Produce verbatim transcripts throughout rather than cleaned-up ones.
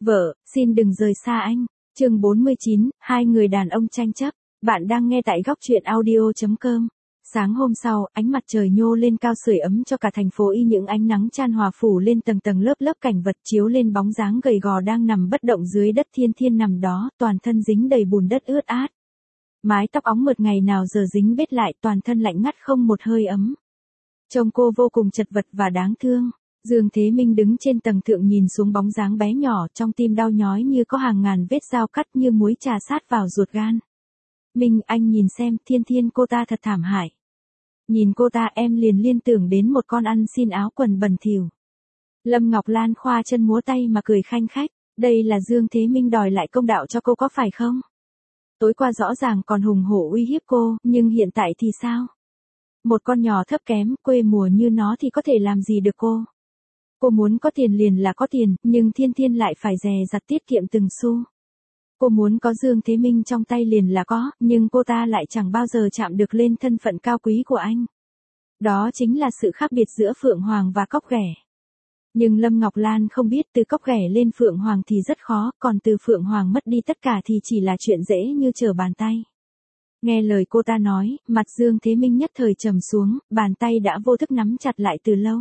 Vợ, xin đừng rời xa anh. Chương bốn mươi chín, hai người đàn ông tranh chấp. Bạn đang nghe tại góc truyện audio chấm com. Sáng hôm sau, ánh mặt trời nhô lên cao sưởi ấm cho cả thành phố y những ánh nắng chan hòa phủ lên tầng tầng lớp lớp cảnh vật chiếu lên bóng dáng gầy gò đang nằm bất động dưới đất. Thiên Thiên nằm đó, toàn thân dính đầy bùn đất ướt át. Mái tóc óng mượt ngày nào giờ dính bết lại, toàn thân lạnh ngắt không một hơi ấm. Trông cô vô cùng chật vật và đáng thương. Dương Thế Minh đứng trên tầng thượng nhìn xuống bóng dáng bé nhỏ, trong tim đau nhói như có hàng ngàn vết dao cắt như muối trà sát vào ruột gan. Minh, anh nhìn xem, Thiên Thiên cô ta thật thảm hại. Nhìn cô ta em liền liên tưởng đến một con ăn xin áo quần bẩn thỉu. Lâm Ngọc Lan khoa chân múa tay mà cười khanh khách, đây là Dương Thế Minh đòi lại công đạo cho cô có phải không? Tối qua rõ ràng còn hùng hổ uy hiếp cô, nhưng hiện tại thì sao? Một con nhỏ thấp kém, quê mùa như nó thì có thể làm gì được cô? Cô muốn có tiền liền là có tiền, nhưng Thiên Thiên lại phải dè dặt tiết kiệm từng xu. Cô muốn có Dương Thế Minh trong tay liền là có, nhưng cô ta lại chẳng bao giờ chạm được lên thân phận cao quý của anh. Đó chính là sự khác biệt giữa Phượng Hoàng và Cóc Ghẻ. Nhưng Lâm Ngọc Lan không biết từ Cóc Ghẻ lên Phượng Hoàng thì rất khó, còn từ Phượng Hoàng mất đi tất cả thì chỉ là chuyện dễ như trở bàn tay. Nghe lời cô ta nói, mặt Dương Thế Minh nhất thời trầm xuống, bàn tay đã vô thức nắm chặt lại từ lâu.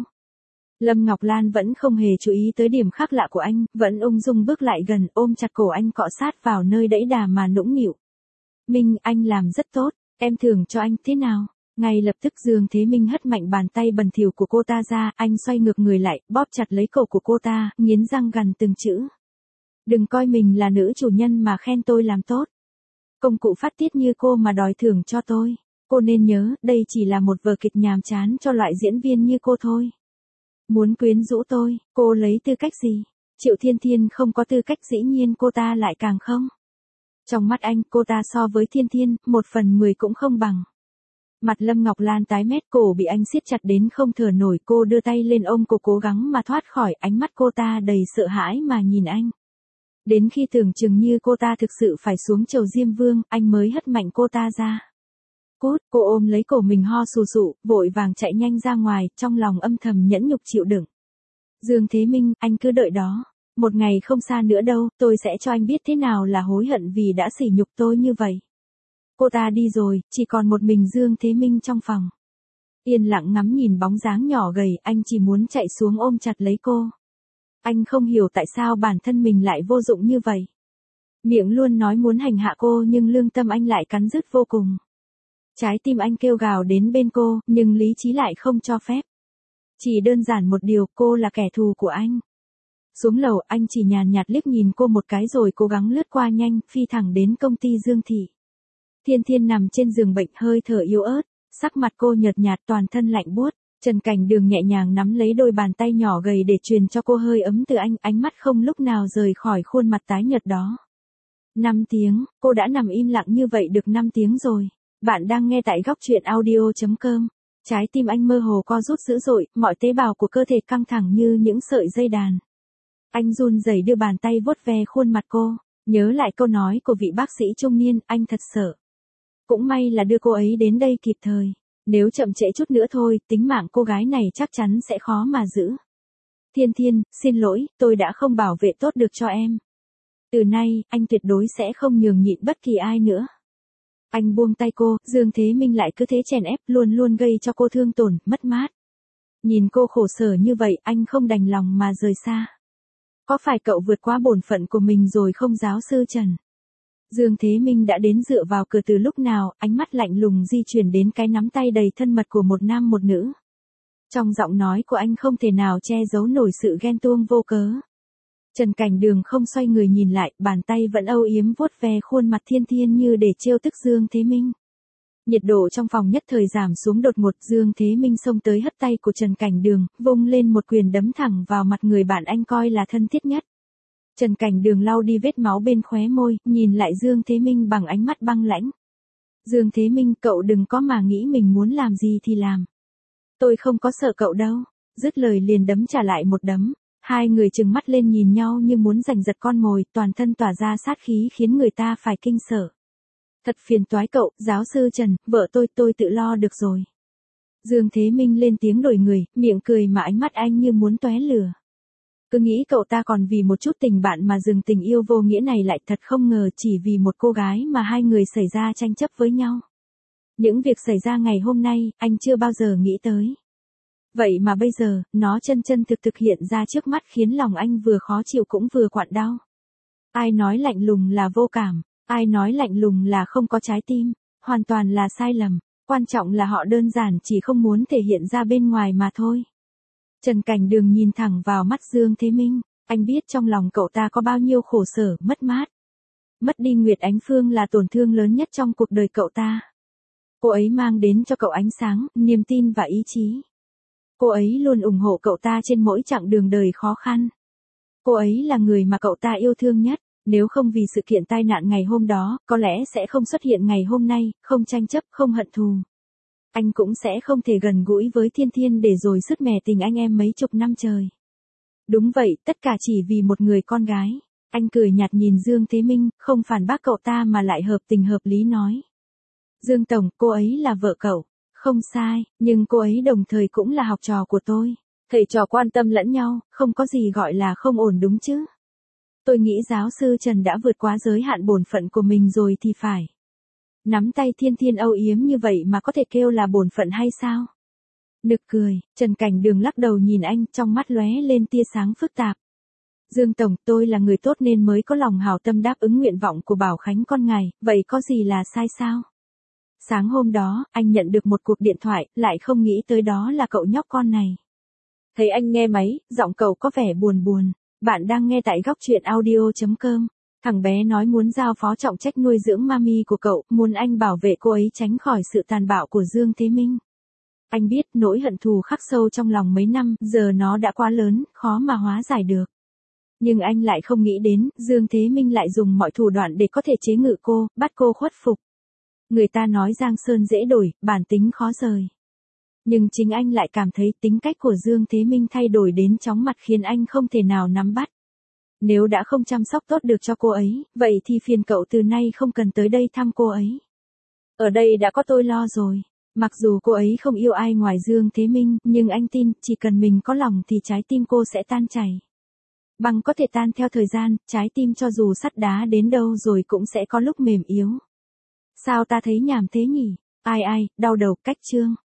Lâm Ngọc Lan vẫn không hề chú ý tới điểm khác lạ của anh, vẫn ung dung bước lại gần, ôm chặt cổ anh cọ sát vào nơi đẫy đà mà nũng nịu. Minh, anh làm rất tốt, em thưởng cho anh thế nào? Ngay lập tức Dương Thế Minh hất mạnh bàn tay bẩn thỉu của cô ta ra, anh xoay ngược người lại, bóp chặt lấy cổ của cô ta, nghiến răng gằn từng chữ. Đừng coi mình là nữ chủ nhân mà khen tôi làm tốt. Công cụ phát tiết như cô mà đòi thưởng cho tôi. Cô nên nhớ, đây chỉ là một vở kịch nhàm chán cho loại diễn viên như cô thôi. Muốn quyến rũ tôi, cô lấy tư cách gì? Triệu Thiên Thiên không có tư cách, dĩ nhiên cô ta lại càng không. Trong mắt anh, cô ta so với Thiên Thiên, một phần mười cũng không bằng. Mặt Lâm Ngọc Lan tái mét, cổ bị anh siết chặt đến không thở nổi, cô đưa tay lên ôm cổ cố gắng mà thoát khỏi, ánh mắt cô ta đầy sợ hãi mà nhìn anh. Đến khi tưởng chừng như cô ta thực sự phải xuống chầu Diêm Vương, anh mới hất mạnh cô ta ra. Cút, cô ôm lấy cổ mình ho sù sụ, vội vàng chạy nhanh ra ngoài, trong lòng âm thầm nhẫn nhục chịu đựng. Dương Thế Minh, anh cứ đợi đó. Một ngày không xa nữa đâu, tôi sẽ cho anh biết thế nào là hối hận vì đã sỉ nhục tôi như vậy. Cô ta đi rồi, chỉ còn một mình Dương Thế Minh trong phòng. Yên lặng ngắm nhìn bóng dáng nhỏ gầy, anh chỉ muốn chạy xuống ôm chặt lấy cô. Anh không hiểu tại sao bản thân mình lại vô dụng như vậy. Miệng luôn nói muốn hành hạ cô nhưng lương tâm anh lại cắn rứt vô cùng. Trái tim anh kêu gào đến bên cô, nhưng lý trí lại không cho phép. Chỉ đơn giản một điều, cô là kẻ thù của anh. Xuống lầu, anh chỉ nhàn nhạt liếc nhìn cô một cái rồi cố gắng lướt qua nhanh, phi thẳng đến công ty Dương Thị. Thiên Thiên nằm trên giường bệnh hơi thở yếu ớt, sắc mặt cô nhợt nhạt, toàn thân lạnh buốt. Trần Cảnh Đường nhẹ nhàng nắm lấy đôi bàn tay nhỏ gầy để truyền cho cô hơi ấm từ anh, ánh mắt không lúc nào rời khỏi khuôn mặt tái nhợt đó. Năm tiếng, cô đã nằm im lặng như vậy được năm tiếng rồi. Bạn đang nghe tại góc truyện audio chấm com. Trái tim anh mơ hồ co rút dữ dội, mọi tế bào của cơ thể căng thẳng như những sợi dây đàn. Anh run rẩy đưa bàn tay vuốt ve khuôn mặt cô, nhớ lại câu nói của vị bác sĩ trung niên, anh thật sợ. Cũng may là đưa cô ấy đến đây kịp thời. Nếu chậm trễ chút nữa thôi, tính mạng cô gái này chắc chắn sẽ khó mà giữ. Thiên Thiên, xin lỗi, tôi đã không bảo vệ tốt được cho em. Từ nay, anh tuyệt đối sẽ không nhường nhịn bất kỳ ai nữa. Anh buông tay cô, Dương Thế Minh lại cứ thế chèn ép, luôn luôn gây cho cô thương tổn, mất mát. Nhìn cô khổ sở như vậy, anh không đành lòng mà rời xa. Có phải cậu vượt quá bổn phận của mình rồi không giáo sư Trần? Dương Thế Minh đã đến dựa vào cửa từ lúc nào, ánh mắt lạnh lùng di chuyển đến cái nắm tay đầy thân mật của một nam một nữ. Trong giọng nói của anh không thể nào che giấu nổi sự ghen tuông vô cớ. Trần Cảnh Đường không xoay người nhìn lại, bàn tay vẫn âu yếm vuốt ve khuôn mặt Thiên Thiên như để trêu tức Dương Thế Minh. Nhiệt độ trong phòng nhất thời giảm xuống đột ngột, Dương Thế Minh xông tới hất tay của Trần Cảnh Đường, vung lên một quyền đấm thẳng vào mặt người bạn anh coi là thân thiết nhất. Trần Cảnh Đường lau đi vết máu bên khóe môi, nhìn lại Dương Thế Minh bằng ánh mắt băng lãnh. Dương Thế Minh, cậu đừng có mà nghĩ mình muốn làm gì thì làm. Tôi không có sợ cậu đâu. Dứt lời liền đấm trả lại một đấm. Hai người trừng mắt lên nhìn nhau như muốn giành giật con mồi, toàn thân tỏa ra sát khí khiến người ta phải kinh sợ. Thật phiền toái cậu, giáo sư Trần, vợ tôi tôi tự lo được rồi. Dương Thế Minh lên tiếng đổi người, miệng cười mà ánh mắt anh như muốn tóe lửa. Cứ nghĩ cậu ta còn vì một chút tình bạn mà dừng tình yêu vô nghĩa này, lại thật không ngờ chỉ vì một cô gái mà hai người xảy ra tranh chấp với nhau. Những việc xảy ra ngày hôm nay, anh chưa bao giờ nghĩ tới. Vậy mà bây giờ, nó chân chân thực thực hiện ra trước mắt, khiến lòng anh vừa khó chịu cũng vừa quặn đau. Ai nói lạnh lùng là vô cảm, ai nói lạnh lùng là không có trái tim, hoàn toàn là sai lầm. Quan trọng là họ đơn giản chỉ không muốn thể hiện ra bên ngoài mà thôi. Trần Cảnh Đường nhìn thẳng vào mắt Dương Thế Minh, anh biết trong lòng cậu ta có bao nhiêu khổ sở, mất mát. Mất đi Nguyệt Ánh Phương là tổn thương lớn nhất trong cuộc đời cậu ta. Cô ấy mang đến cho cậu ánh sáng, niềm tin và ý chí. Cô ấy luôn ủng hộ cậu ta trên mỗi chặng đường đời khó khăn. Cô ấy là người mà cậu ta yêu thương nhất. Nếu không vì sự kiện tai nạn ngày hôm đó, có lẽ sẽ không xuất hiện ngày hôm nay, không tranh chấp, không hận thù. Anh cũng sẽ không thể gần gũi với Thiên Thiên để rồi sứt mẻ tình anh em mấy chục năm trời. Đúng vậy, tất cả chỉ vì một người con gái. Anh cười nhạt nhìn Dương Thế Minh, không phản bác cậu ta mà lại hợp tình hợp lý nói. Dương Tổng, cô ấy là vợ cậu. Không sai, nhưng cô ấy đồng thời cũng là học trò của tôi. Thầy trò quan tâm lẫn nhau, không có gì gọi là không ổn đúng chứ. Tôi nghĩ giáo sư Trần đã vượt quá giới hạn bổn phận của mình rồi thì phải. Nắm tay Thiên Thiên âu yếm như vậy mà có thể kêu là bổn phận hay sao? Nực cười, Trần Cảnh Đường lắc đầu nhìn anh, trong mắt lóe lên tia sáng phức tạp. Dương Tổng, tôi là người tốt nên mới có lòng hảo tâm đáp ứng nguyện vọng của Bảo Khánh con ngài, vậy có gì là sai sao? Sáng hôm đó, anh nhận được một cuộc điện thoại, lại không nghĩ tới đó là cậu nhóc con này. Thấy anh nghe máy, giọng cậu có vẻ buồn buồn. Bạn đang nghe tại góc truyện audio chấm com. Thằng bé nói muốn giao phó trọng trách nuôi dưỡng mami của cậu, muốn anh bảo vệ cô ấy tránh khỏi sự tàn bạo của Dương Thế Minh. Anh biết nỗi hận thù khắc sâu trong lòng mấy năm, giờ nó đã quá lớn, khó mà hóa giải được. Nhưng anh lại không nghĩ đến, Dương Thế Minh lại dùng mọi thủ đoạn để có thể chế ngự cô, bắt cô khuất phục. Người ta nói Giang Sơn dễ đổi, bản tính khó rời. Nhưng chính anh lại cảm thấy tính cách của Dương Thế Minh thay đổi đến chóng mặt khiến anh không thể nào nắm bắt. Nếu đã không chăm sóc tốt được cho cô ấy, vậy thì phiền cậu từ nay không cần tới đây thăm cô ấy. Ở đây đã có tôi lo rồi. Mặc dù cô ấy không yêu ai ngoài Dương Thế Minh, nhưng anh tin, chỉ cần mình có lòng thì trái tim cô sẽ tan chảy. Băng có thể tan theo thời gian, trái tim cho dù sắt đá đến đâu rồi cũng sẽ có lúc mềm yếu. Sao ta thấy nhàm thế nhỉ? Ai ai, đau đầu, cách chương.